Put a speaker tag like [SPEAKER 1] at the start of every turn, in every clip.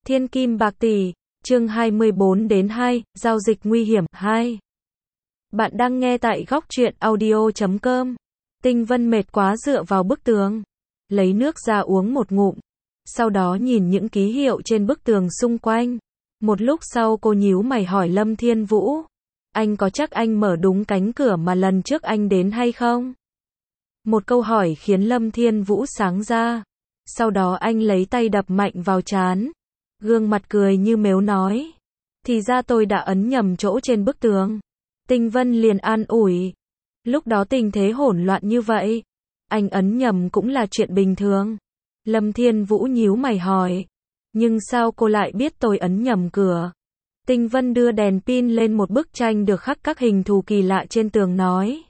[SPEAKER 1] Thiên kim bạc tỷ, chương 24-2, giao dịch nguy hiểm 2. Bạn đang nghe tại góc truyện audio.com. Tinh Vân mệt quá dựa vào bức tường, lấy nước ra uống một ngụm, sau đó nhìn những ký hiệu trên bức tường xung quanh. Một lúc sau cô nhíu mày hỏi Lâm Thiên Vũ, anh có chắc anh mở đúng cánh cửa mà lần trước anh đến hay không? Một câu hỏi khiến Lâm Thiên Vũ sáng ra, sau đó anh lấy tay đập mạnh vào trán, gương mặt cười như mếu nói, thì ra tôi đã ấn nhầm chỗ trên bức tường. Tinh Vân liền an ủi, lúc đó tình thế hỗn loạn như vậy, anh ấn nhầm cũng là chuyện bình thường. Lâm Thiên Vũ nhíu mày hỏi, nhưng sao cô lại biết tôi ấn nhầm cửa? Tinh Vân đưa đèn pin lên một bức tranh được khắc các hình thù kỳ lạ trên tường nói,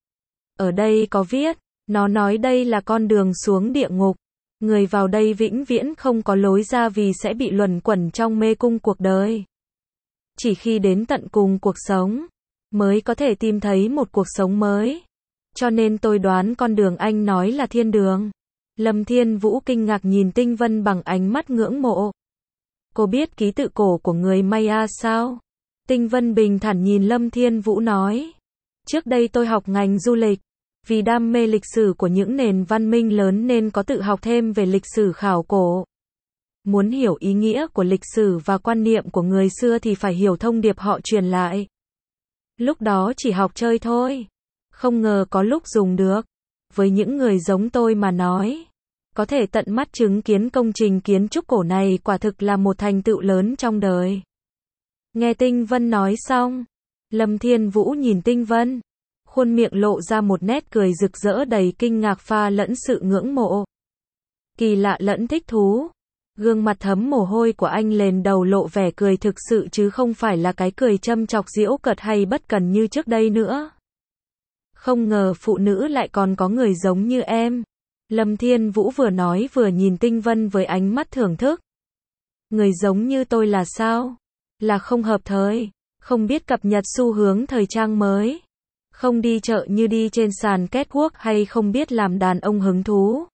[SPEAKER 1] ở đây có viết, nó nói đây là con đường xuống địa ngục. Người vào đây vĩnh viễn không có lối ra vì sẽ bị luẩn quẩn trong mê cung cuộc đời. Chỉ khi đến tận cùng cuộc sống, mới có thể tìm thấy một cuộc sống mới. Cho nên tôi đoán con đường anh nói là thiên đường. Lâm Thiên Vũ kinh ngạc nhìn Tinh Vân bằng ánh mắt ngưỡng mộ. Cô biết ký tự cổ của người Maya sao? Tinh Vân bình thản nhìn Lâm Thiên Vũ nói. Trước đây tôi học ngành du lịch. Vì đam mê lịch sử của những nền văn minh lớn nên có tự học thêm về lịch sử khảo cổ. Muốn hiểu ý nghĩa của lịch sử và quan niệm của người xưa thì phải hiểu thông điệp họ truyền lại. Lúc đó chỉ học chơi thôi. Không ngờ có lúc dùng được. Với những người giống tôi mà nói, có thể tận mắt chứng kiến công trình kiến trúc cổ này quả thực là một thành tựu lớn trong đời. Nghe Tinh Vân nói xong, Lâm Thiên Vũ nhìn Tinh Vân, khuôn miệng lộ ra một nét cười rực rỡ đầy kinh ngạc pha lẫn sự ngưỡng mộ. Kỳ lạ lẫn thích thú. Gương mặt thấm mồ hôi của anh lên đầu lộ vẻ cười thực sự chứ không phải là cái cười châm chọc giễu cợt hay bất cần như trước đây nữa. Không ngờ phụ nữ lại còn có người giống như em. Lâm Thiên Vũ vừa nói vừa nhìn Tinh Vân với ánh mắt thưởng thức. Người giống như tôi là sao? Là không hợp thời, không biết cập nhật xu hướng thời trang mới. Không đi chợ như đi trên sàn catwalk hay không biết làm đàn ông hứng thú.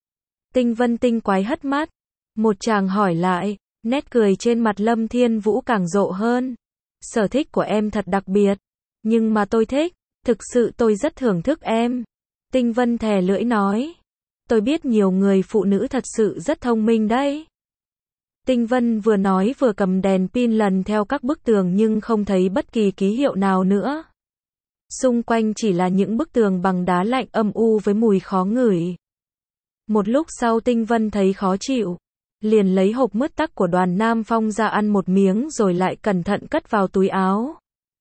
[SPEAKER 1] Tinh Vân tinh quái hất mắt. Một chàng hỏi lại, nét cười trên mặt Lâm Thiên Vũ càng rộ hơn. Sở thích của em thật đặc biệt. Nhưng mà tôi thích, thực sự tôi rất thưởng thức em. Tinh Vân thè lưỡi nói. Tôi biết nhiều người phụ nữ thật sự rất thông minh đấy. Tinh Vân vừa nói vừa cầm đèn pin lần theo các bức tường nhưng không thấy bất kỳ ký hiệu nào nữa. Xung quanh chỉ là những bức tường bằng đá lạnh âm u với mùi khó ngửi. Một lúc sau Tinh Vân thấy khó chịu, liền lấy hộp mứt tắc của Đoàn Nam Phong ra ăn một miếng rồi lại cẩn thận cất vào túi áo.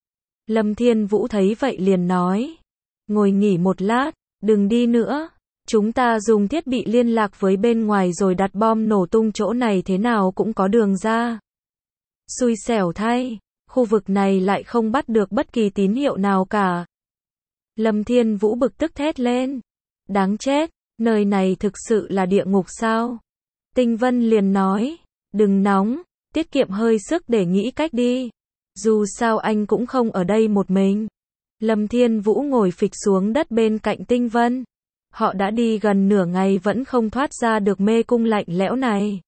[SPEAKER 1] Lâm Thiên Vũ thấy vậy liền nói, ngồi nghỉ một lát, đừng đi nữa, chúng ta dùng thiết bị liên lạc với bên ngoài rồi đặt bom nổ tung chỗ này thế nào cũng có đường ra. Xui xẻo thay, khu vực này lại không bắt được bất kỳ tín hiệu nào cả. Lâm Thiên Vũ bực tức thét lên. Đáng chết, nơi này thực sự là địa ngục sao? Tinh Vân liền nói, đừng nóng, tiết kiệm hơi sức để nghĩ cách đi. Dù sao anh cũng không ở đây một mình. Lâm Thiên Vũ ngồi phịch xuống đất bên cạnh Tinh Vân. Họ đã đi gần nửa ngày vẫn không thoát ra được mê cung lạnh lẽo này.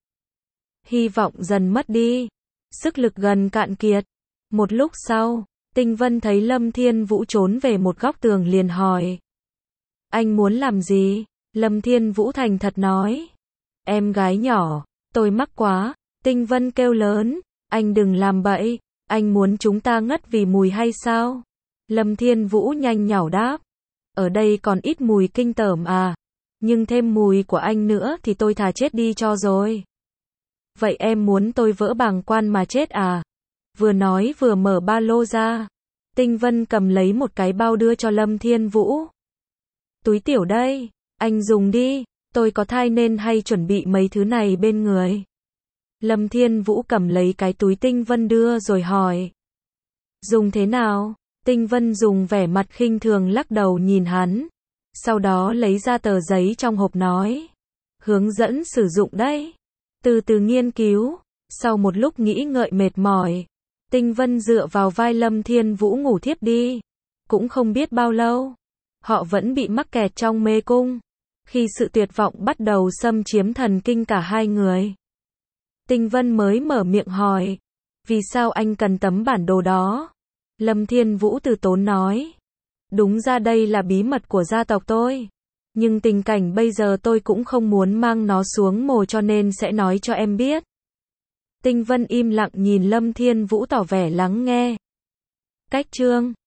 [SPEAKER 1] Hy vọng dần mất đi. Sức lực gần cạn kiệt. Một lúc sau, Tinh Vân thấy Lâm Thiên Vũ trốn về một góc tường liền hỏi. Anh muốn làm gì? Lâm Thiên Vũ thành thật nói. Em gái nhỏ, tôi mắc quá. Tinh Vân kêu lớn. Anh đừng làm bậy. Anh muốn chúng ta ngất vì mùi hay sao? Lâm Thiên Vũ nhanh nhảu đáp. Ở đây còn ít mùi kinh tởm à. Nhưng thêm mùi của anh nữa thì tôi thà chết đi cho rồi. Vậy em muốn tôi vỡ bàng quan mà chết à? Vừa nói vừa mở ba lô ra. Tinh Vân cầm lấy một cái bao đưa cho Lâm Thiên Vũ. Túi tiểu đây, anh dùng đi, tôi có thai nên hay chuẩn bị mấy thứ này bên người. Lâm Thiên Vũ cầm lấy cái túi Tinh Vân đưa rồi hỏi. Dùng thế nào? Tinh Vân dùng vẻ mặt khinh thường lắc đầu nhìn hắn. Sau đó lấy ra tờ giấy trong hộp nói. Hướng dẫn sử dụng đấy. Từ từ nghiên cứu. Sau một lúc nghĩ ngợi mệt mỏi, Tinh Vân dựa vào vai Lâm Thiên Vũ ngủ thiếp đi. Cũng không biết bao lâu, họ vẫn bị mắc kẹt trong mê cung. Khi sự tuyệt vọng bắt đầu xâm chiếm thần kinh cả hai người, Tinh Vân mới mở miệng hỏi. Vì sao anh cần tấm bản đồ đó? Lâm Thiên Vũ từ tốn nói. Đúng ra đây là bí mật của gia tộc tôi. Nhưng tình cảnh bây giờ tôi cũng không muốn mang nó xuống mồ cho nên sẽ nói cho em biết. Tinh Vân im lặng nhìn Lâm Thiên Vũ tỏ vẻ lắng nghe. Cách chương